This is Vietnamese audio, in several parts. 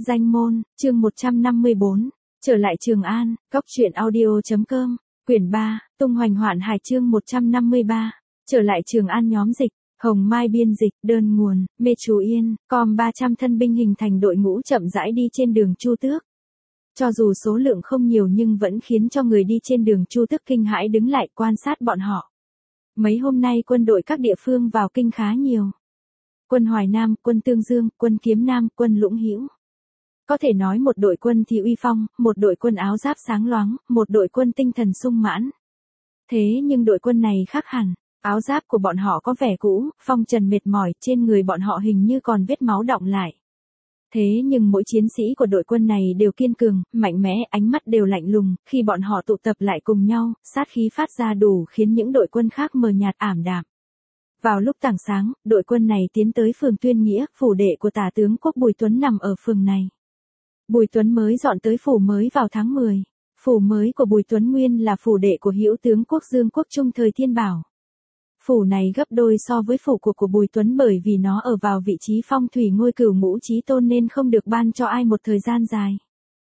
Danh môn, chương 154, trở lại Trường An, Cóc truyện audio.com, quyển 3, tung hoành hoạn hải chương 153, trở lại Trường An nhóm dịch, Hồng Mai biên dịch, đơn nguồn, Mê Chú Yên, com 300 thân binh hình thành đội ngũ chậm rãi đi trên đường Chu Tước. Cho dù số lượng không nhiều nhưng vẫn khiến cho người đi trên đường Chu Tước kinh hãi đứng lại quan sát bọn họ. Mấy hôm nay quân đội các địa phương vào kinh khá nhiều. Quân Hoài Nam, quân Tương Dương, quân Kiếm Nam, quân Lũng Hữu. Có thể nói một đội quân thì uy phong, một đội quân áo giáp sáng loáng, một đội quân tinh thần sung mãn. Thế nhưng đội quân này khác hẳn, áo giáp của bọn họ có vẻ cũ, phong trần mệt mỏi, trên người bọn họ hình như còn vết máu đọng lại. Thế nhưng mỗi chiến sĩ của đội quân này đều kiên cường, mạnh mẽ, ánh mắt đều lạnh lùng, khi bọn họ tụ tập lại cùng nhau, sát khí phát ra đủ khiến những đội quân khác mờ nhạt ảm đạm. Vào lúc tảng sáng, đội quân này tiến tới phường Tuyên Nghĩa, phủ đệ của Tả tướng Quốc Bùi Tuấn nằm ở phường này. Bùi Tuấn mới dọn tới phủ mới vào tháng 10. Phủ mới của Bùi Tuấn nguyên là phủ đệ của Hữu tướng Quốc Dương Quốc Trung thời Thiên Bảo. Phủ này gấp đôi so với phủ của Bùi Tuấn bởi vì nó ở vào vị trí phong thủy ngôi Cửu Ngũ Chí Tôn nên không được ban cho ai một thời gian dài.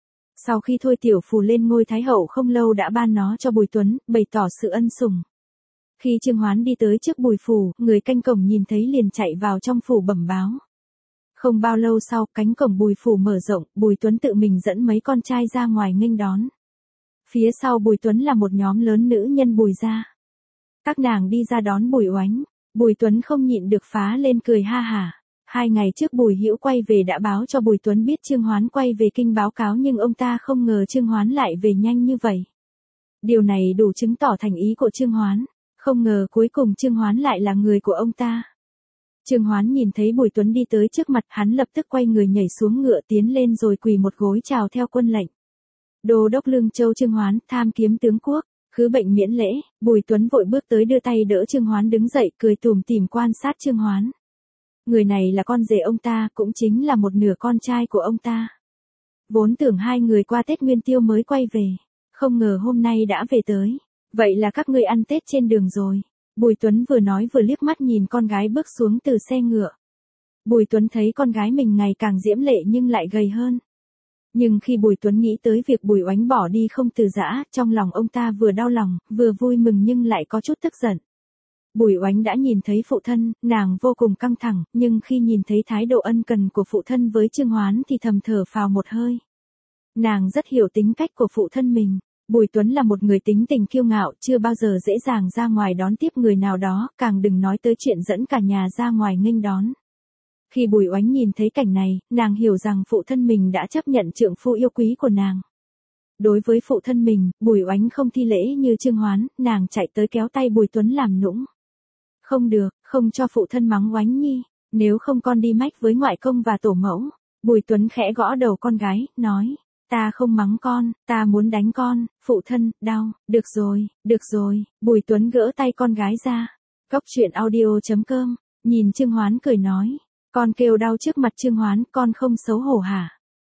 Sau khi Thôi Tiểu Phù lên ngôi Thái Hậu không lâu đã ban nó cho Bùi Tuấn, bày tỏ sự ân sủng. Khi Trương Hoán đi tới trước Bùi phủ, người canh cổng nhìn thấy liền chạy vào trong phủ bẩm báo. Không bao lâu sau, cánh cổng Bùi phủ mở rộng, Bùi Tuấn tự mình dẫn mấy con trai ra ngoài nghênh đón. Phía sau Bùi Tuấn là một nhóm lớn nữ nhân Bùi gia. Các nàng đi ra đón Bùi Oánh, Bùi Tuấn không nhịn được phá lên cười ha hả. 2 ngày trước Bùi Hữu quay về đã báo cho Bùi Tuấn biết Trương Hoán quay về kinh báo cáo nhưng ông ta không ngờ Trương Hoán lại về nhanh như vậy. Điều này đủ chứng tỏ thành ý của Trương Hoán, không ngờ cuối cùng Trương Hoán lại là người của ông ta. Trương Hoán nhìn thấy Bùi Tuấn đi tới trước mặt hắn lập tức quay người nhảy xuống ngựa tiến lên rồi quỳ một gối chào theo quân lệnh. Đô đốc Lương Châu Trương Hoán, tham kiếm tướng quốc, khứ bệnh miễn lễ. Bùi Tuấn vội bước tới đưa tay đỡ Trương Hoán đứng dậy cười tủm tỉm quan sát Trương Hoán. Người này là con rể ông ta, cũng chính là một nửa con trai của ông ta. Vốn tưởng 2 người qua Tết Nguyên Tiêu mới quay về, không ngờ hôm nay đã về tới. Vậy là các ngươi ăn Tết trên đường rồi. Bùi Tuấn vừa nói vừa liếc mắt nhìn con gái bước xuống từ xe ngựa. Bùi Tuấn thấy con gái mình ngày càng diễm lệ nhưng lại gầy hơn. Nhưng khi Bùi Tuấn nghĩ tới việc Bùi Oánh bỏ đi không từ giã, trong lòng ông ta vừa đau lòng, vừa vui mừng nhưng lại có chút tức giận. Bùi Oánh đã nhìn thấy phụ thân, nàng vô cùng căng thẳng, nhưng khi nhìn thấy thái độ ân cần của phụ thân với Trương Hoán thì thầm thở phào một hơi. Nàng rất hiểu tính cách của phụ thân mình. Bùi Tuấn là một người tính tình kiêu ngạo, chưa bao giờ dễ dàng ra ngoài đón tiếp người nào đó, càng đừng nói tới chuyện dẫn cả nhà ra ngoài nghênh đón. Khi Bùi Oánh nhìn thấy cảnh này, nàng hiểu rằng phụ thân mình đã chấp nhận trượng phu yêu quý của nàng. Đối với phụ thân mình, Bùi Oánh không thi lễ như Trương Hoán, nàng chạy tới kéo tay Bùi Tuấn làm nũng. Không được, không cho phụ thân mắng Oánh nhi, nếu không con đi mách với ngoại công và tổ mẫu. Bùi Tuấn khẽ gõ đầu con gái, nói. Ta không mắng con, ta muốn đánh con, phụ thân, đau, được rồi, Bùi Tuấn gỡ tay con gái ra. Cóc truyện audio.com, nhìn Trương Hoán cười nói, con kêu đau trước mặt Trương Hoán, con không xấu hổ hả?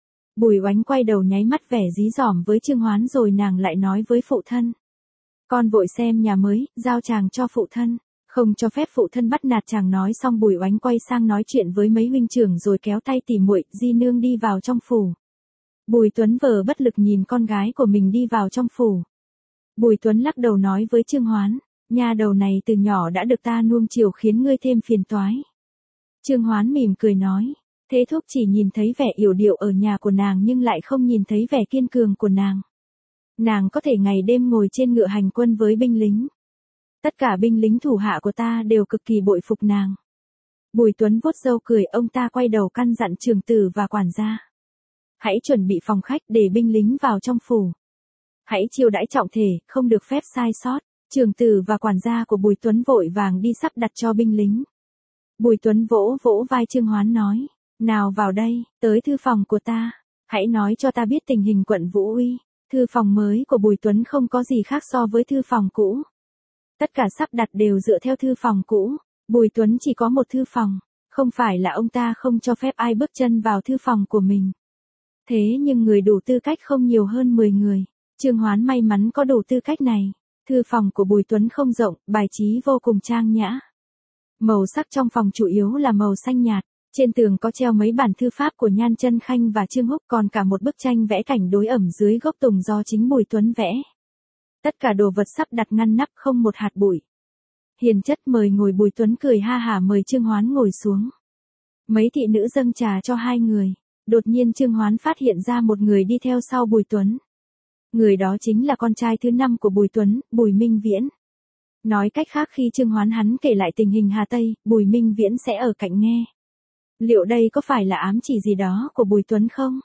Bùi Oánh quay đầu nháy mắt vẻ dí dỏm với Trương Hoán rồi nàng lại nói với phụ thân. Con vội xem nhà mới, giao chàng cho phụ thân, không cho phép phụ thân bắt nạt chàng. Nói xong Bùi Oánh quay sang nói chuyện với mấy huynh trưởng rồi kéo tay tỉ muội di nương đi vào trong phủ. Bùi Tuấn vờ bất lực nhìn con gái của mình đi vào trong phủ. Bùi Tuấn lắc đầu nói với Trương Hoán, nha đầu này từ nhỏ đã được ta nuông chiều khiến ngươi thêm phiền toái. Trương Hoán mỉm cười nói, thế thúc chỉ nhìn thấy vẻ yểu điệu ở nhà của nàng nhưng lại không nhìn thấy vẻ kiên cường của nàng. Nàng có thể ngày đêm ngồi trên ngựa hành quân với binh lính. Tất cả binh lính thủ hạ của ta đều cực kỳ bội phục nàng. Bùi Tuấn vuốt râu cười, ông ta quay đầu căn dặn trưởng tử và quản gia. Hãy chuẩn bị phòng khách để binh lính vào trong phủ. Hãy chiêu đãi trọng thể, không được phép sai sót. Trưởng tử và quản gia của Bùi Tuấn vội vàng đi sắp đặt cho binh lính. Bùi Tuấn vỗ vỗ vai Trương Hoán nói, nào vào đây, tới thư phòng của ta. Hãy nói cho ta biết tình hình quận Vũ Uy. Thư phòng mới của Bùi Tuấn không có gì khác so với thư phòng cũ. Tất cả sắp đặt đều dựa theo thư phòng cũ. Bùi Tuấn chỉ có một thư phòng. Không phải là ông ta không cho phép ai bước chân vào thư phòng của mình. Thế nhưng người đủ tư cách không nhiều hơn 10 người. Trương Hoán may mắn có đủ tư cách này. Thư phòng của Bùi Tuấn không rộng, bài trí vô cùng trang nhã. Màu sắc trong phòng chủ yếu là màu xanh nhạt. Trên tường có treo mấy bản thư pháp của Nhan Chân Khanh và Trương Húc, còn cả một bức tranh vẽ cảnh đối ẩm dưới gốc tùng do chính Bùi Tuấn vẽ. Tất cả đồ vật sắp đặt ngăn nắp không một hạt bụi. Hiền chất mời ngồi, Bùi Tuấn cười ha hả mời Trương Hoán ngồi xuống. Mấy thị nữ dâng trà cho hai người. Đột nhiên Trương Hoán phát hiện ra một người đi theo sau Bùi Tuấn. Người đó chính là con trai thứ 5 của Bùi Tuấn, Bùi Minh Viễn. Nói cách khác, khi Trương Hoán hắn kể lại tình hình Hà Tây, Bùi Minh Viễn sẽ ở cạnh nghe. Liệu đây có phải là ám chỉ gì đó của Bùi Tuấn không?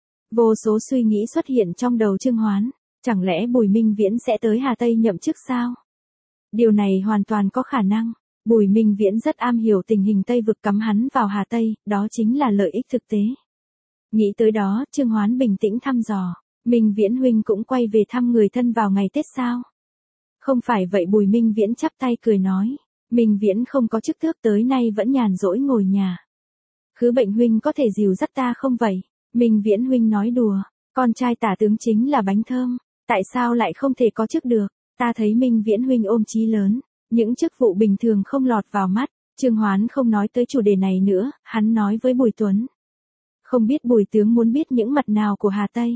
Vô số suy nghĩ xuất hiện trong đầu Trương Hoán. Chẳng lẽ Bùi Minh Viễn sẽ tới Hà Tây nhậm chức sao? Điều này hoàn toàn có khả năng. Bùi Minh Viễn rất am hiểu tình hình Tây vực, cắm hắn vào Hà Tây, đó chính là lợi ích thực tế. Nghĩ tới đó, Trương Hoán bình tĩnh thăm dò. Minh Viễn huynh cũng quay về thăm người thân vào ngày Tết sao? Không phải vậy, Bùi Minh Viễn chắp tay cười nói. Minh Viễn không có chức tước, tới nay vẫn nhàn rỗi ngồi nhà. Khứ Bệnh huynh có thể dìu dắt ta không vậy? Minh Viễn huynh nói đùa, con trai tả tướng chính là bánh thơm, tại sao lại không thể có chức được? Ta thấy Minh Viễn huynh ôm chí lớn, những chức vụ bình thường không lọt vào mắt. Trương Hoán không nói tới chủ đề này nữa, hắn nói với Bùi Tuấn. Không biết Bùi tướng muốn biết những mặt nào của Hà Tây?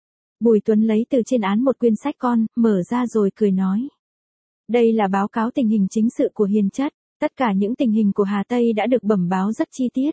Bùi Tuấn lấy từ trên án một quyển sách con, mở ra rồi cười nói. Đây là báo cáo tình hình chính sự của Hiền chất, tất cả những tình hình của Hà Tây đã được bẩm báo rất chi tiết.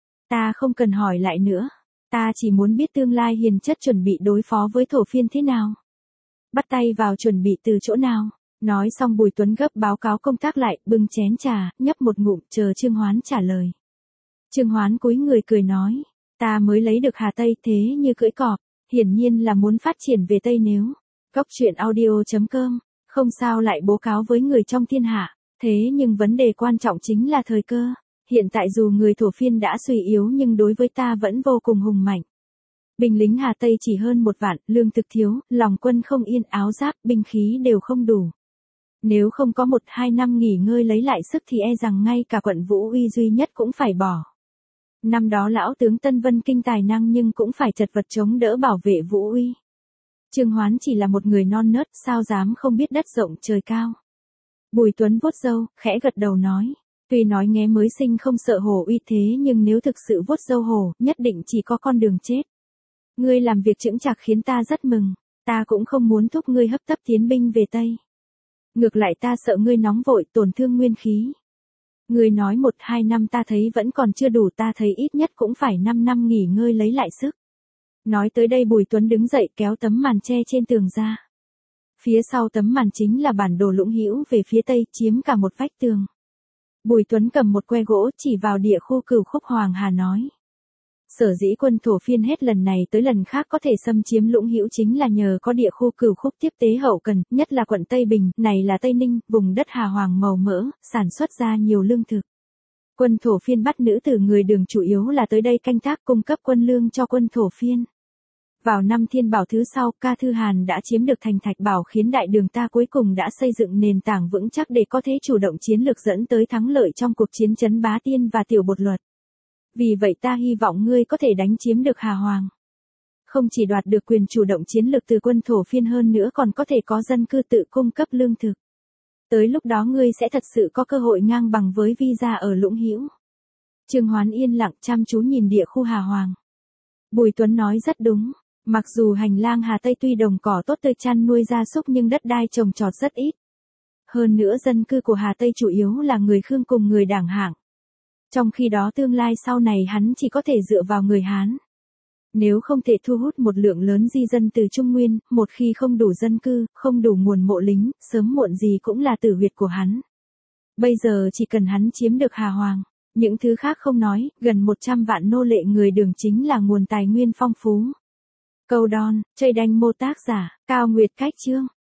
Ta không cần hỏi lại nữa, ta chỉ muốn biết tương lai Hiền chất chuẩn bị đối phó với Thổ Phiên thế nào. Bắt tay vào chuẩn bị từ chỗ nào? Nói xong Bùi Tuấn gấp báo cáo công tác lại, bưng chén trà, nhấp một ngụm, chờ Trương Hoán trả lời. Trương Hoán cúi người cười nói, ta mới lấy được Hà Tây thế như cưỡi cọp, hiển nhiên là muốn phát triển về Tây nếu. Góc truyện audio.com, không sao lại bố cáo với người trong thiên hạ, thế nhưng vấn đề quan trọng chính là thời cơ. Hiện tại dù người Thổ Phiên đã suy yếu nhưng đối với ta vẫn vô cùng hùng mạnh. Binh lính Hà Tây chỉ hơn 1 vạn, lương thực thiếu, lòng quân không yên, áo giáp, binh khí đều không đủ. Nếu không có 1-2 năm nghỉ ngơi lấy lại sức thì e rằng ngay cả quận Vũ Uy duy nhất cũng phải bỏ. Năm đó lão tướng Tân Vân Kinh tài năng nhưng cũng phải chật vật chống đỡ bảo vệ Vũ Uy. Trương Hoán chỉ là một người non nớt, sao dám không biết đất rộng trời cao. Bùi Tuấn vuốt râu, khẽ gật đầu nói. Tuy nói nghé mới sinh không sợ hổ uy thế nhưng nếu thực sự vuốt râu hổ, nhất định chỉ có con đường chết. Ngươi làm việc chững chạc khiến ta rất mừng, ta cũng không muốn thúc ngươi hấp tấp tiến binh về Tây. Ngược lại ta sợ ngươi nóng vội tổn thương nguyên khí. Ngươi nói 1-2 năm ta thấy vẫn còn chưa đủ, ta thấy ít nhất cũng phải 5 năm nghỉ ngơi lấy lại sức. Nói tới đây Bùi Tuấn đứng dậy kéo tấm màn che trên tường ra. Phía sau tấm màn chính là bản đồ Lũng Hữu về phía Tây, chiếm cả một vách tường. Bùi Tuấn cầm một que gỗ chỉ vào địa khu Cửu Khúc Hoàng Hà nói. Sở dĩ quân Thổ Phiên hết lần này tới lần khác có thể xâm chiếm Lũng Hữu chính là nhờ có địa khu Cửu Khúc tiếp tế hậu cần, nhất là quận Tây Bình, này là Tây Ninh, vùng đất Hà Hoàng màu mỡ, sản xuất ra nhiều lương thực. Quân Thổ Phiên bắt nữ tử người Đường chủ yếu là tới đây canh tác cung cấp quân lương cho quân Thổ Phiên. Vào năm Thiên Bảo thứ sau, Ca Thư Hàn đã chiếm được thành Thạch Bảo khiến Đại Đường ta cuối cùng đã xây dựng nền tảng vững chắc để có thể chủ động chiến lược dẫn tới thắng lợi trong cuộc chiến Trấn Bá Tiên và Tiểu Bột Luật. Vì vậy ta hy vọng ngươi có thể đánh chiếm được Hà Hoàng. Không chỉ đoạt được quyền chủ động chiến lược từ quân Thổ Phiên hơn nữa còn có thể có dân cư tự cung cấp lương thực. Tới lúc đó ngươi sẽ thật sự có cơ hội ngang bằng với Vi gia ở Lũng Hữu. Trương Hoán yên lặng chăm chú nhìn địa khu Hà Hoàng. Bùi Tuấn nói rất đúng. Mặc dù hành lang Hà Tây tuy đồng cỏ tốt tươi chăn nuôi gia súc nhưng đất đai trồng trọt rất ít. Hơn nữa dân cư của Hà Tây chủ yếu là người Khương cùng người Đảng Hạng. Trong khi đó tương lai sau này hắn chỉ có thể dựa vào người Hán. Nếu không thể thu hút một lượng lớn di dân từ Trung Nguyên, một khi không đủ dân cư, không đủ nguồn mộ lính, sớm muộn gì cũng là tử huyệt của hắn. Bây giờ chỉ cần hắn chiếm được Hà Hoàng, những thứ khác không nói, gần 100 vạn nô lệ người Đường chính là nguồn tài nguyên phong phú. Câu đon, chơi đanh mô tác giả, Cao Nguyệt Cách chương.